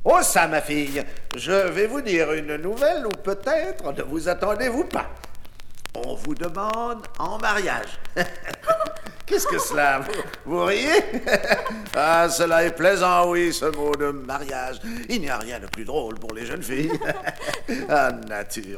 Oh ça, ma fille, je vais vous dire une nouvelle ou peut-être ne vous attendez-vous pas. On vous demande en mariage. Qu'est-ce que cela? Vous riez? Ah, cela est plaisant, oui, ce mot de mariage. Il n'y a rien de plus drôle pour les jeunes filles. Ah, nature.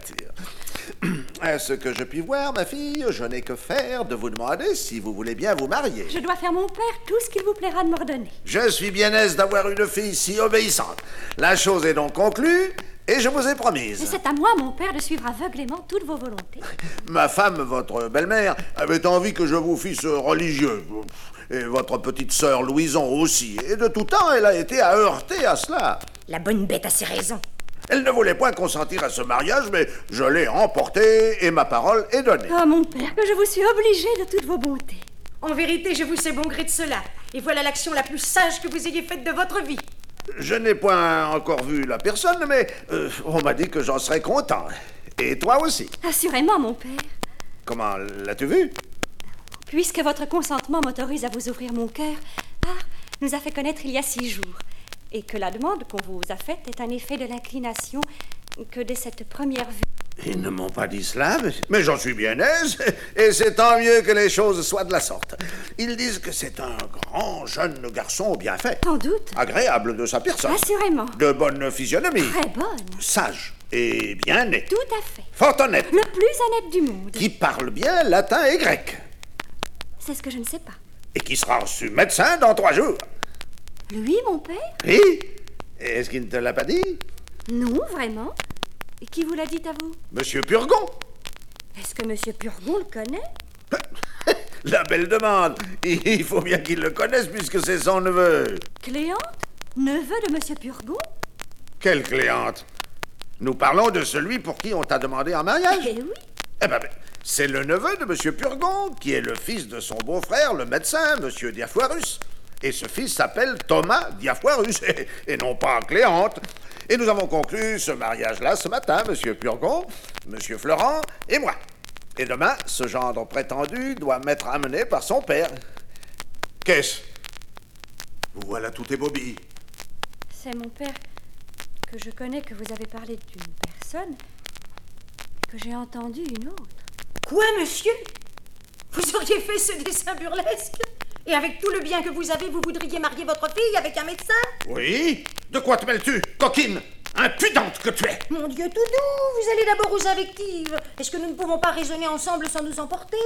À ce que je puis voir, ma fille, je n'ai que faire de vous demander si vous voulez bien vous marier. Je dois faire mon père tout ce qu'il vous plaira de m'ordonner. Je suis bien aise d'avoir une fille si obéissante. La chose est donc conclue. Et je vous ai promise. Mais c'est à moi, mon père, de suivre aveuglément toutes vos volontés. Ma femme, votre belle-mère, avait envie que je vous fisse religieux. Et votre petite sœur Louison aussi. Et de tout temps, elle a été à heurter à cela. La bonne bête a ses raisons. Elle ne voulait point consentir à ce mariage, mais je l'ai emporté et ma parole est donnée. Ah, mon père, que je vous suis obligée de toutes vos bontés. En vérité, je vous sais bon gré de cela. Et voilà l'action la plus sage que vous ayez faite de votre vie. Je n'ai point encore vu la personne, mais on m'a dit que j'en serais content. Et toi aussi. Assurément, mon père. Comment, l'as-tu vu? Puisque votre consentement m'autorise à vous ouvrir mon cœur, nous a fait connaître il y a 6 jours, et que la demande qu'on vous a faite est un effet de l'inclination que dès cette première vue... Ils ne m'ont pas dit cela, mais j'en suis bien aise, et c'est tant mieux que les choses soient de la sorte. Ils disent que c'est un grand jeune garçon bien fait. Sans doute. Agréable de sa personne. Assurément. De bonne physionomie. Très bonne. Sage et bien né. Tout à fait. Fort honnête. Le plus honnête du monde. Qui parle bien latin et grec. C'est ce que je ne sais pas. Et qui sera reçu médecin dans 3 jours. Lui, mon père? Oui. Est-ce qu'il ne te l'a pas dit? Non, vraiment. Et qui vous l'a dit à vous? Monsieur Purgon. Est-ce que Monsieur Purgon le connaît? La belle demande. Il faut bien qu'il le connaisse puisque c'est son neveu. Cléante? Neveu de Monsieur Purgon? Quelle Cléante? Nous parlons de celui pour qui on t'a demandé en mariage. Eh oui. Eh ben, c'est le neveu de Monsieur Purgon, qui est le fils de son beau-frère, le médecin, Monsieur Diafoirus. Et ce fils s'appelle Thomas Diafoirus, et non pas Cléante. Et nous avons conclu ce mariage-là ce matin, Monsieur Purgon, Monsieur Florent et moi. Et demain, ce gendre prétendu doit m'être amené par son père. Qu'est-ce? Voilà tout est bobby. C'est mon père que je connais, que vous avez parlé d'une personne, que j'ai entendu une autre. Quoi, monsieur? Vous auriez fait ce dessin burlesque? Et avec tout le bien que vous avez, vous voudriez marier votre fille avec un médecin? Oui? De quoi te mêles-tu, coquine? Impudente que tu es! Mon Dieu tout doux, vous allez d'abord aux invectives. Est-ce que nous ne pouvons pas raisonner ensemble sans nous emporter?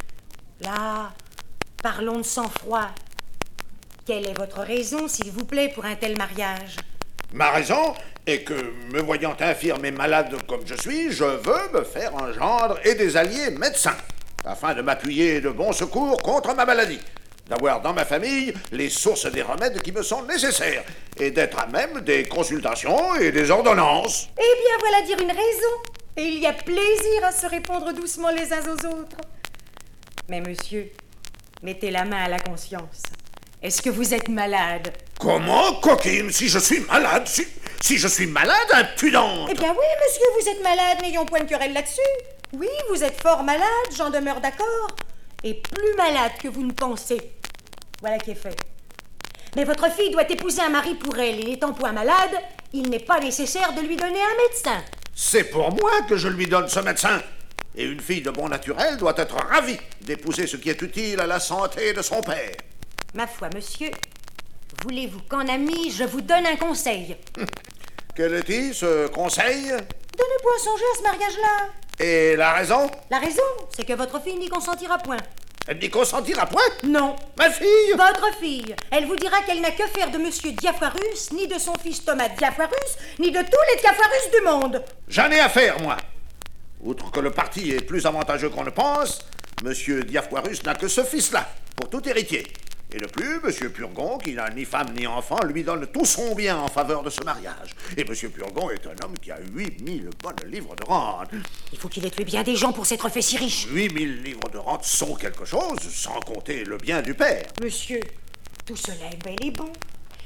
Là, parlons de sang-froid. Quelle est votre raison, s'il vous plaît, pour un tel mariage? Ma raison est que, me voyant infirme et malade comme je suis, je veux me faire un gendre et des alliés médecins, afin de m'appuyer de bons secours contre ma maladie, d'avoir dans ma famille les sources des remèdes qui me sont nécessaires, et d'être à même des consultations et des ordonnances. Eh bien, voilà dire une raison. Et il y a plaisir à se répondre doucement les uns aux autres. Mais monsieur, mettez la main à la conscience. Est-ce que vous êtes malade? Comment, coquine? Si je suis malade, si je suis malade, impudente! Eh bien oui, monsieur, vous êtes malade, n'ayons point de querelle là-dessus. Oui, vous êtes fort malade, j'en demeure d'accord. Et plus malade que vous ne pensez. Voilà qui est fait. Mais votre fille doit épouser un mari pour elle, et n'étant point malade, il n'est pas nécessaire de lui donner un médecin. C'est pour moi que je lui donne ce médecin. Et une fille de bon naturel doit être ravie d'épouser ce qui est utile à la santé de son père. Ma foi, monsieur, voulez-vous qu'en ami, je vous donne un conseil? Quel est-il, ce conseil? De ne point songer à ce mariage-là. Et la raison? La raison, c'est que votre fille n'y consentira point. Elle n'y consentira point? Non. Ma fille? Votre fille. Elle vous dira qu'elle n'a que faire de monsieur Diafoirus, ni de son fils Thomas Diafoirus, ni de tous les Diafoirus du monde. J'en ai affaire, moi. Outre que le parti est plus avantageux qu'on ne pense, monsieur Diafoirus n'a que ce fils-là, pour tout héritier. Et de plus, monsieur Purgon, qui n'a ni femme ni enfant, lui donne tout son bien en faveur de ce mariage. Et monsieur Purgon est un homme qui a 8000 bonnes livres de rente. Il faut qu'il ait tué bien des gens pour s'être fait si riche. 8000 livres de rente sont quelque chose, sans compter le bien du père. Monsieur, tout cela est bel et bon.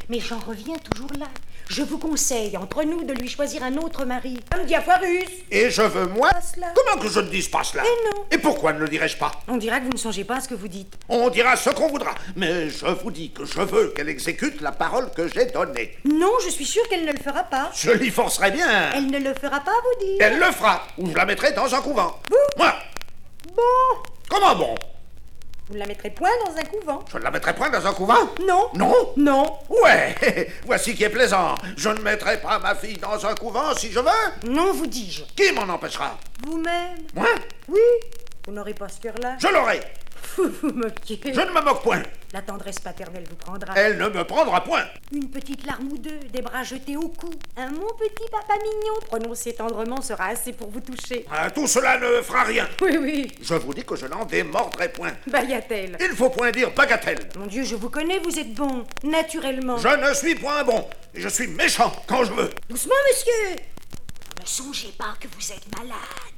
Mais j'en reviens toujours là. Je vous conseille, entre nous, de lui choisir un autre mari. Comme Diaphorus. Et je veux, moi... Pas cela. Comment que je ne dise pas cela? Eh non. Et pourquoi ne le dirais-je pas? On dira que vous ne songez pas à ce que vous dites. On dira ce qu'on voudra. Mais je vous dis que je veux qu'elle exécute la parole que j'ai donnée. Non, je suis sûre qu'elle ne le fera pas. Je l'y forcerai bien. Elle ne le fera pas, vous dire. Elle le fera, ou je la mettrai dans un couvent. Vous? Moi. Bon. Comment bon? Vous ne la mettrez point dans un couvent. Je ne la mettrai point dans un couvent? Non. Non? Non. Ouais, voici qui est plaisant. Je ne mettrai pas ma fille dans un couvent si je veux. Non, vous dis-je. Qui m'en empêchera? Vous-même. Moi? Oui. Vous n'aurez pas ce cœur-là. Je l'aurai. Vous vous moquez. Je ne me moque point. La tendresse paternelle vous prendra. Elle ne me prendra point. Une petite larme ou deux, des bras jetés au cou. Un mon petit papa mignon prononcé tendrement sera assez pour vous toucher. Ah, tout cela ne fera rien. Oui, oui. Je vous dis que je n'en démordrai point. Bagatelle. Il faut point dire bagatelle. Mon Dieu, je vous connais, vous êtes bon. Naturellement. Je ne suis point bon. Et je suis méchant quand je veux. Doucement, monsieur. Ne songez pas que vous êtes malade.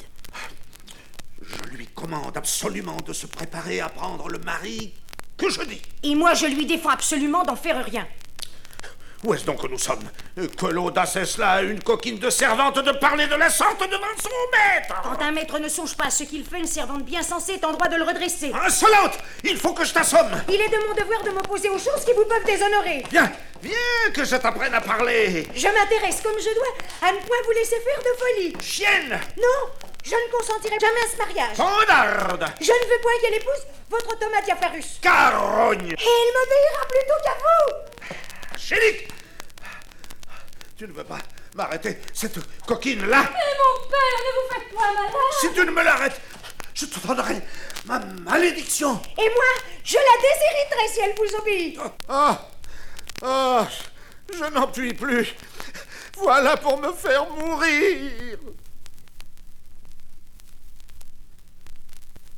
Je lui commande absolument de se préparer à prendre le mari que je dis. Et moi, je lui défends absolument d'en faire rien. Où est-ce donc que nous sommes? Que l'audace est cela, une coquine de servante, de parler de la sorte devant son maître? Quand un maître ne songe pas à ce qu'il fait, une servante bien sensée est en droit de le redresser. Insolente! Il faut que je t'assomme! Il est de mon devoir de m'opposer aux choses qui vous peuvent déshonorer. Viens, viens que je t'apprenne à parler! Je m'intéresse comme je dois à ne point vous laisser faire de folie. Chienne! Non, je ne consentirai jamais à ce mariage. Pendarde! Je ne veux point qu'elle épouse votre Thomas Diaphorus. Carogne! Et elle m'obéira plutôt qu'à vous. Chélique! Tu ne veux pas m'arrêter, cette coquine-là? Mais mon père, ne vous faites point malade. Si tu ne me l'arrêtes, je te donnerai ma malédiction. Et moi, je la déshériterai si elle vous obéit. Je n'en puis plus. Voilà pour me faire mourir.